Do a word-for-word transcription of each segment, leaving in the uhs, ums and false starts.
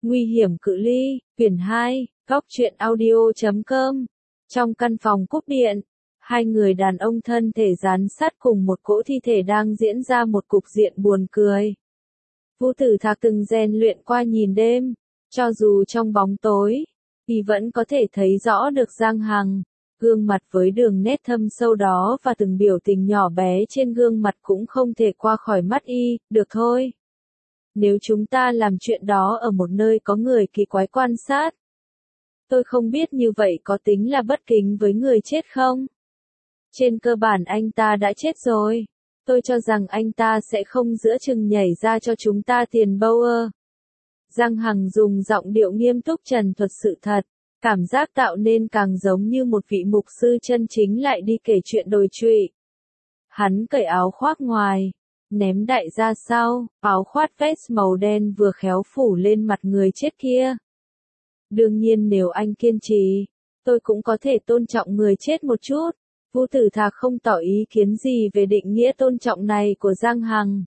Nguy hiểm cự ly, quyển hai, góc truyện audio chấm com. Trong căn phòng cúp điện, hai người đàn ông thân thể dán sát cùng một cỗ thi thể đang diễn ra một cục diện buồn cười. Vũ Tử Thạc từng rèn luyện qua nhìn đêm, cho dù trong bóng tối, thì vẫn có thể thấy rõ được Giang Hằng. Gương mặt với đường nét thâm sâu đó và từng biểu tình nhỏ bé trên gương mặt cũng không thể qua khỏi mắt y, được thôi. Nếu chúng ta làm chuyện đó ở một nơi có người kỳ quái quan sát, tôi không biết như vậy có tính là bất kính với người chết không? Trên cơ bản anh ta đã chết rồi. Tôi cho rằng anh ta sẽ không giữa chừng nhảy ra cho chúng ta tiền bâu ơ. Giang Hằng dùng giọng điệu nghiêm túc trần thuật sự thật, cảm giác tạo nên càng giống như một vị mục sư chân chính lại đi kể chuyện đồi trụy. Hắn cởi áo khoác ngoài, ném đại ra sau, áo khoác vest màu đen vừa khéo phủ lên mặt người chết kia. Đương nhiên nếu anh kiên trì, tôi cũng có thể tôn trọng người chết một chút. Vũ Tử Thạc không tỏ ý kiến gì về định nghĩa tôn trọng này của Giang Hằng.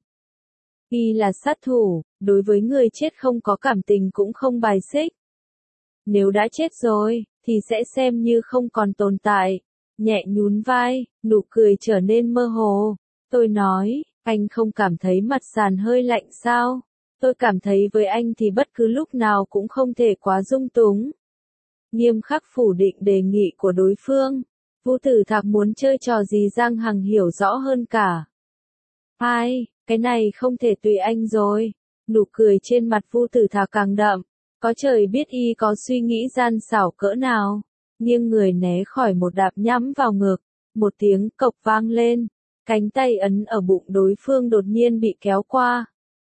Y là sát thủ, đối với người chết không có cảm tình cũng không bài xích. Nếu đã chết rồi, thì sẽ xem như không còn tồn tại. Nhẹ nhún vai, nụ cười trở nên mơ hồ. Tôi nói, anh không cảm thấy mặt sàn hơi lạnh sao? Tôi cảm thấy với anh thì bất cứ lúc nào cũng không thể quá dung túng. Nghiêm khắc phủ định đề nghị của đối phương. Vũ Tử Thạc muốn chơi trò gì Giang Hằng hiểu rõ hơn cả. Ai, cái này không thể tùy anh rồi. Nụ cười trên mặt Vũ Tử Thạc càng đậm. Có trời biết y có suy nghĩ gian xảo cỡ nào. Nghiêng người né khỏi một đạp nhắm vào ngực. Một tiếng cộc vang lên. Cánh tay ấn ở bụng đối phương đột nhiên bị kéo qua.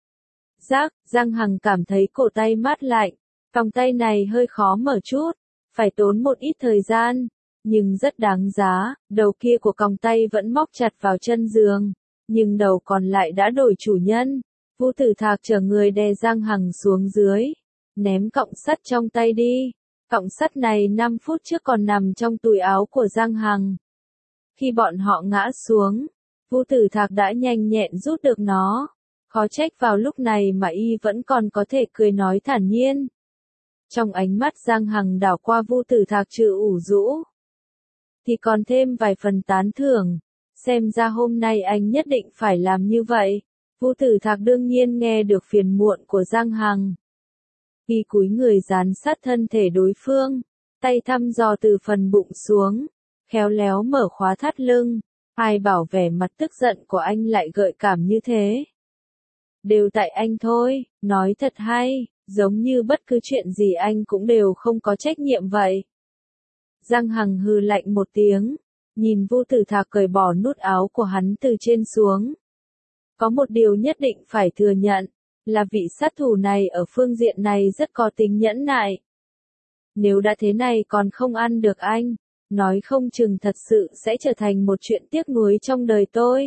Rác, Giang Hằng cảm thấy cổ tay mát lạnh. Còng tay này hơi khó mở chút. Phải tốn một ít thời gian. Nhưng rất đáng giá, đầu kia của còng tay vẫn móc chặt vào chân giường. Nhưng đầu còn lại đã đổi chủ nhân. Vũ Tử Thạc chở người đè Giang Hằng xuống dưới. Ném cọng sắt trong tay đi. Cọng sắt này năm phút trước còn nằm trong túi áo của Giang Hằng. Khi bọn họ ngã xuống, Vũ Tử Thạc đã nhanh nhẹn rút được nó. Khó trách vào lúc này mà y vẫn còn có thể cười nói thản nhiên. Trong ánh mắt Giang Hằng đảo qua Vũ Tử Thạc trừ ủ rũ, thì còn thêm vài phần tán thưởng. Xem ra hôm nay anh nhất định phải làm như vậy. Vũ Tử Thạc đương nhiên nghe được phiền muộn của Giang Hằng. Y cúi người dán sát thân thể đối phương, tay thăm dò từ phần bụng xuống, khéo léo mở khóa thắt lưng. Ai bảo vẻ mặt tức giận của anh lại gợi cảm như thế? Đều tại anh thôi, nói thật hay, giống như bất cứ chuyện gì anh cũng đều không có trách nhiệm vậy. Giang Hằng hừ lạnh một tiếng, nhìn Vũ Tử Thạc cởi bỏ nút áo của hắn từ trên xuống. Có một điều nhất định phải thừa nhận, là vị sát thủ này ở phương diện này rất có tính nhẫn nại. Nếu đã thế này còn không ăn được anh, nói không chừng thật sự sẽ trở thành một chuyện tiếc nuối trong đời tôi.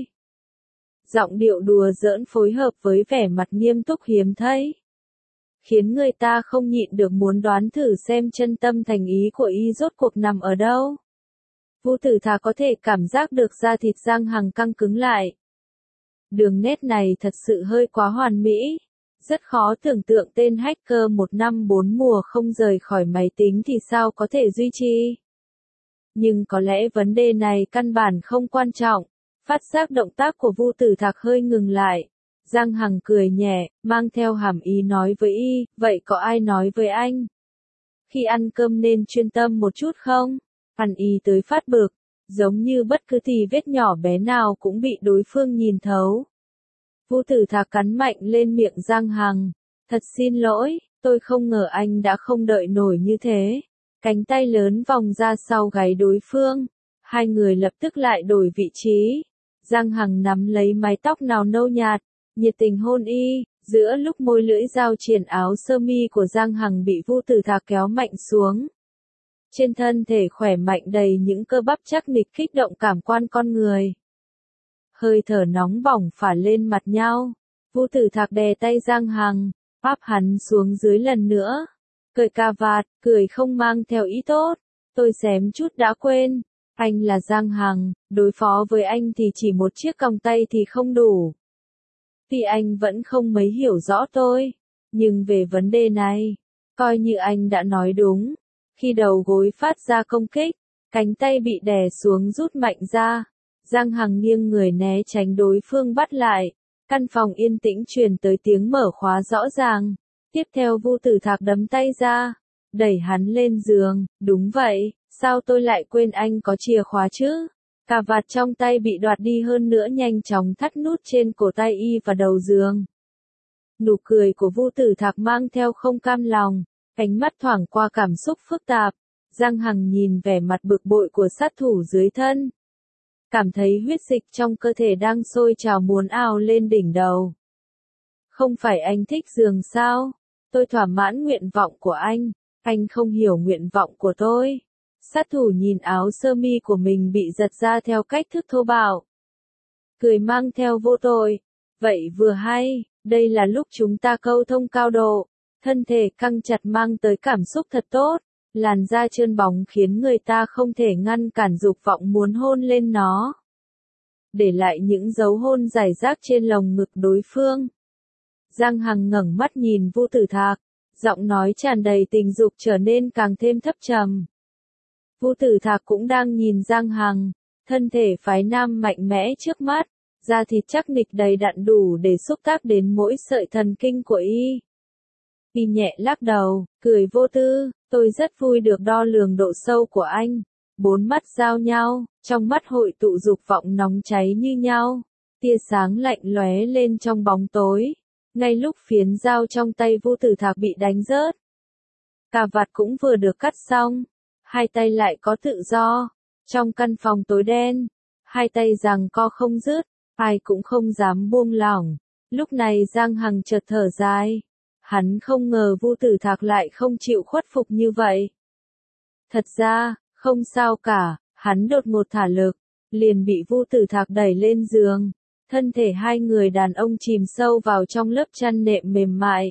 Giọng điệu đùa giỡn phối hợp với vẻ mặt nghiêm túc hiếm thấy, khiến người ta không nhịn được muốn đoán thử xem chân tâm thành ý của y rốt cuộc nằm ở đâu. Vũ Tử Thạc có thể cảm giác được da thịt Giang Hằng căng cứng lại. Đường nét này thật sự hơi quá hoàn mỹ. Rất khó tưởng tượng tên hacker một năm bốn mùa không rời khỏi máy tính thì sao có thể duy trì. Nhưng có lẽ vấn đề này căn bản không quan trọng. Phát giác động tác của Vũ Tử Thạc hơi ngừng lại. Giang Hằng cười nhẹ, mang theo hàm ý nói với y, vậy có ai nói với anh? Khi ăn cơm nên chuyên tâm một chút không? Ăn y tới phát bực, giống như bất cứ tì vết nhỏ bé nào cũng bị đối phương nhìn thấu. Vũ Tử Thạc cắn mạnh lên miệng Giang Hằng. Thật xin lỗi, tôi không ngờ anh đã không đợi nổi như thế. Cánh tay lớn vòng ra sau gáy đối phương. Hai người lập tức lại đổi vị trí. Giang Hằng nắm lấy mái tóc nào nâu nhạt, nhiệt tình hôn y, giữa lúc môi lưỡi dao triền áo sơ mi của Giang Hằng bị Vũ Tử Thạc kéo mạnh xuống. Trên thân thể khỏe mạnh đầy những cơ bắp chắc nịch kích động cảm quan con người. Hơi thở nóng bỏng phả lên mặt nhau. Vũ Tử Thạc đè tay Giang Hằng, áp hắn xuống dưới lần nữa. Cởi cà vạt, cười không mang theo ý tốt. Tôi xém chút đã quên. Anh là Giang Hằng, đối phó với anh thì chỉ một chiếc còng tay thì không đủ. Vì anh vẫn không mấy hiểu rõ tôi. Nhưng về vấn đề này, Coi như anh đã nói đúng. Khi đầu gối phát ra công kích, cánh tay bị đè xuống rút mạnh ra. Giang Hằng nghiêng người né tránh đối phương bắt lại. Căn phòng yên tĩnh truyền tới tiếng mở khóa rõ ràng. Tiếp theo Vu Tử Thạc đấm tay ra, đẩy hắn lên giường. Đúng vậy, sao tôi lại quên anh có chìa khóa chứ? Cà vạt trong tay bị đoạt đi hơn nữa nhanh chóng thắt nút trên cổ tay y và đầu giường. Nụ cười của Vu Tử Thạc mang theo không cam lòng, ánh mắt thoảng qua cảm xúc phức tạp. Giang Hằng nhìn vẻ mặt bực bội của sát thủ dưới thân. Cảm thấy huyết dịch trong cơ thể đang sôi trào muốn ào lên đỉnh đầu. Không phải anh thích giường sao? Tôi thỏa mãn nguyện vọng của anh, anh không hiểu nguyện vọng của tôi. Sát thủ nhìn áo sơ mi của mình bị giật ra theo cách thức thô bạo. Cười mang theo vô tội. Vậy vừa hay, đây là lúc chúng ta câu thông cao độ. Thân thể căng chặt mang tới cảm xúc thật tốt. Làn da trơn bóng khiến người ta không thể ngăn cản dục vọng muốn hôn lên nó. Để lại những dấu hôn rải rác trên lồng ngực đối phương. Giang Hằng ngẩng mắt nhìn Vu Tử Thạc, giọng nói tràn đầy tình dục trở nên càng thêm thấp trầm. Vu Tử Thạc cũng đang nhìn Giang Hằng, thân thể phái nam mạnh mẽ trước mắt, da thịt chắc nịch đầy đặn đủ để xúc tác đến mỗi sợi thần kinh của y. Y nhẹ lắc đầu, cười vô tư, tôi rất vui được đo lường độ sâu của anh. Bốn mắt giao nhau, trong mắt hội tụ dục vọng nóng cháy như nhau. Tia sáng lạnh lóe lên trong bóng tối. Ngay lúc phiến dao trong tay Vu Tử Thạc bị đánh rớt. Cà vạt cũng vừa được cắt xong. Hai tay lại có tự do. Trong căn phòng tối đen, hai tay giằng co không dứt, ai cũng không dám buông lỏng. Lúc này Giang Hằng chợt thở dài. Hắn không ngờ Vu Tử Thạc lại không chịu khuất phục như vậy. Thật ra, không sao cả, hắn đột ngột thả lực, liền bị Vu Tử Thạc đẩy lên giường. Thân thể hai người đàn ông chìm sâu vào trong lớp chăn nệm mềm mại.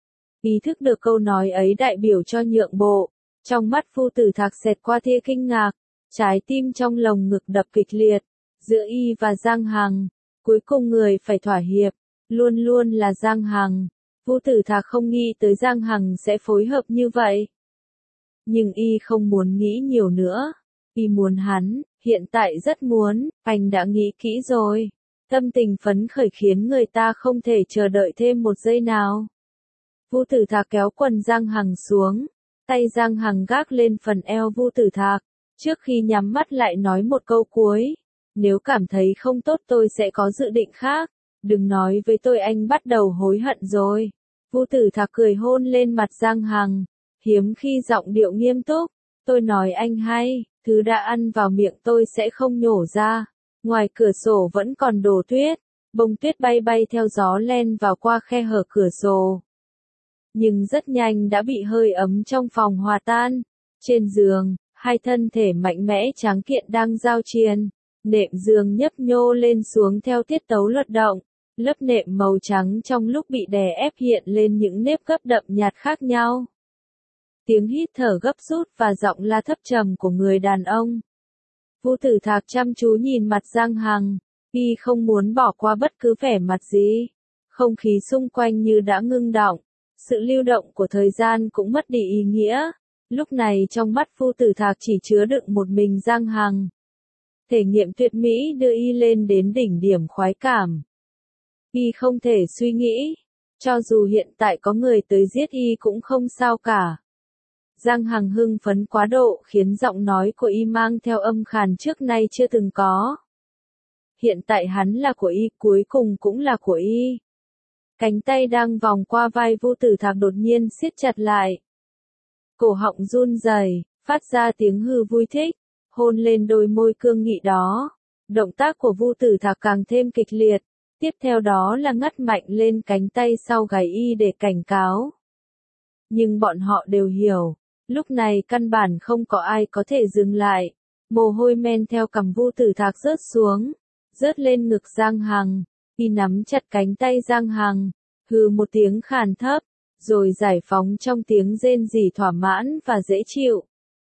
Ý thức được câu nói ấy đại biểu cho nhượng bộ. Trong mắt Vu Tử Thạc xẹt qua tia kinh ngạc, trái tim trong lồng ngực đập kịch liệt. Giữa y và Giang Hằng, cuối cùng người phải thỏa hiệp, luôn luôn là Giang Hằng. Vu Tử Thạc không nghĩ tới Giang Hằng sẽ phối hợp như vậy. Nhưng y không muốn nghĩ nhiều nữa. Y muốn hắn, hiện tại rất muốn, anh đã nghĩ kỹ rồi. Tâm tình phấn khởi khiến người ta không thể chờ đợi thêm một giây nào. Vu Tử Thạc kéo quần Giang Hằng xuống. Tay Giang Hằng gác lên phần eo Vu Tử Thạc. Trước khi nhắm mắt lại nói một câu cuối. Nếu cảm thấy không tốt tôi sẽ có dự định khác. Đừng nói với tôi anh bắt đầu hối hận rồi. Vu Tử Thạc cười hôn lên mặt Giang Hằng. Hiếm khi giọng điệu nghiêm túc. Tôi nói anh hay, thứ đã ăn vào miệng tôi sẽ không nhổ ra. Ngoài cửa sổ vẫn còn đổ tuyết. Bông tuyết bay bay theo gió len vào qua khe hở cửa sổ. Nhưng rất nhanh đã bị hơi ấm trong phòng hòa tan. Trên giường, hai thân thể mạnh mẽ tráng kiện đang giao chiến. Nệm giường nhấp nhô lên xuống theo tiết tấu luật động. Lớp nệm màu trắng trong lúc bị đè ép hiện lên những nếp gấp đậm nhạt khác nhau. Tiếng hít thở gấp rút và giọng la thấp trầm của người đàn ông. Vu Tử Thạc chăm chú nhìn mặt Giang Hằng, y không muốn bỏ qua bất cứ vẻ mặt gì. Không khí xung quanh như đã ngưng đọng, sự lưu động của thời gian cũng mất đi ý nghĩa. Lúc này trong mắt Vu Tử Thạc chỉ chứa đựng một mình Giang Hằng. Thể nghiệm tuyệt mỹ đưa y lên đến đỉnh điểm khoái cảm. Y không thể suy nghĩ, cho dù hiện tại có người tới giết y cũng không sao cả. Giang Hằng hưng phấn quá độ khiến giọng nói của y mang theo âm khàn trước nay chưa từng có. Hiện tại hắn là của y, cuối cùng cũng là của y. Cánh tay đang vòng qua vai Vu Tử Thạc đột nhiên siết chặt lại. Cổ họng run rẩy, phát ra tiếng hừ vui thích, hôn lên đôi môi cương nghị đó. Động tác của Vu Tử Thạc càng thêm kịch liệt. Tiếp theo đó là ngắt mạnh lên cánh tay sau gáy y để cảnh cáo. Nhưng bọn họ đều hiểu, lúc này căn bản không có ai có thể dừng lại. Mồ hôi men theo cằm Vu Tử Thạc rớt xuống, rớt lên ngực Giang Hằng. Y nắm chặt cánh tay Giang Hằng, hừ một tiếng khàn thấp, rồi giải phóng trong tiếng rên rỉ thỏa mãn và dễ chịu.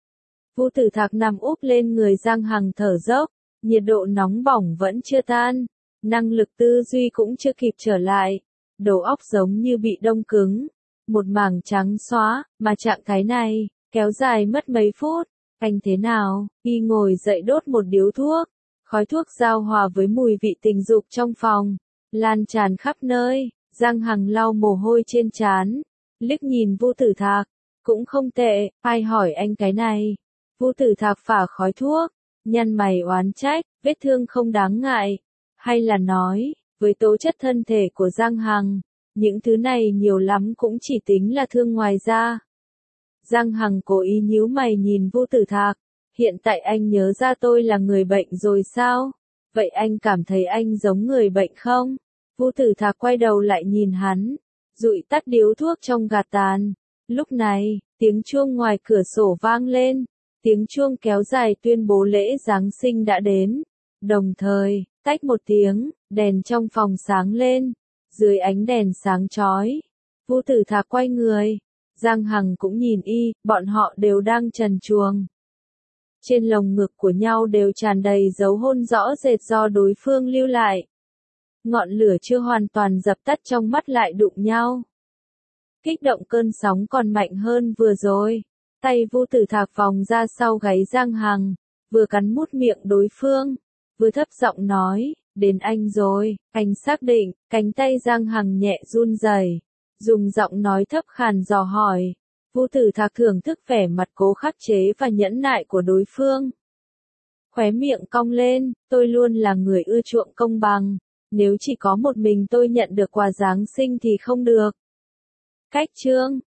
Vu Tử Thạc nằm úp lên người Giang Hằng thở dốc, nhiệt độ nóng bỏng vẫn chưa tan. Năng lực tư duy cũng chưa kịp trở lại, đầu óc giống như bị đông cứng, một mảng trắng xóa, mà trạng cái này, kéo dài mất mấy phút. Anh thế nào? Y ngồi dậy đốt một điếu thuốc. Khói thuốc giao hòa với mùi vị tình dục trong phòng, lan tràn khắp nơi. Giang Hằng lau mồ hôi trên trán, liếc nhìn Vu Tử Thạc, cũng không tệ, ai hỏi anh cái này? Vu Tử Thạc phả khói thuốc, nhăn mày oán trách, vết thương không đáng ngại, hay là nói, với tố chất thân thể của Giang Hằng, những thứ này nhiều lắm cũng chỉ tính là thương ngoài da. Giang Hằng cố ý nhíu mày nhìn Vu Tử Thạc, hiện tại anh nhớ ra tôi là người bệnh rồi sao? Vậy anh cảm thấy anh giống người bệnh không? Vu Tử Thạc quay đầu lại nhìn hắn, dụi tắt điếu thuốc trong gạt tàn. Lúc này, tiếng chuông ngoài cửa sổ vang lên, tiếng chuông kéo dài tuyên bố lễ Giáng sinh đã đến. Đồng thời, tách một tiếng, đèn trong phòng sáng lên, dưới ánh đèn sáng chói. Vu Tử Thạc quay người, Giang Hằng cũng nhìn y, bọn họ đều đang trần truồng. Trên lồng ngực của nhau đều tràn đầy dấu hôn rõ rệt do đối phương lưu lại. Ngọn lửa chưa hoàn toàn dập tắt trong mắt lại đụng nhau. Kích động cơn sóng còn mạnh hơn vừa rồi. Tay Vu Tử Thạc vòng ra sau gáy Giang Hằng, vừa cắn mút miệng đối phương, vừa thấp giọng nói, đến anh rồi, anh xác định. Cánh tay Giang Hằng nhẹ run rẩy, dùng giọng nói thấp khàn dò hỏi. Vu Tử Thạc thưởng thức vẻ mặt cố khắc chế và nhẫn nại của đối phương. Khóe miệng cong lên, tôi luôn là người ưa chuộng công bằng. Nếu chỉ có một mình tôi nhận được quà Giáng sinh thì không được. Cách chương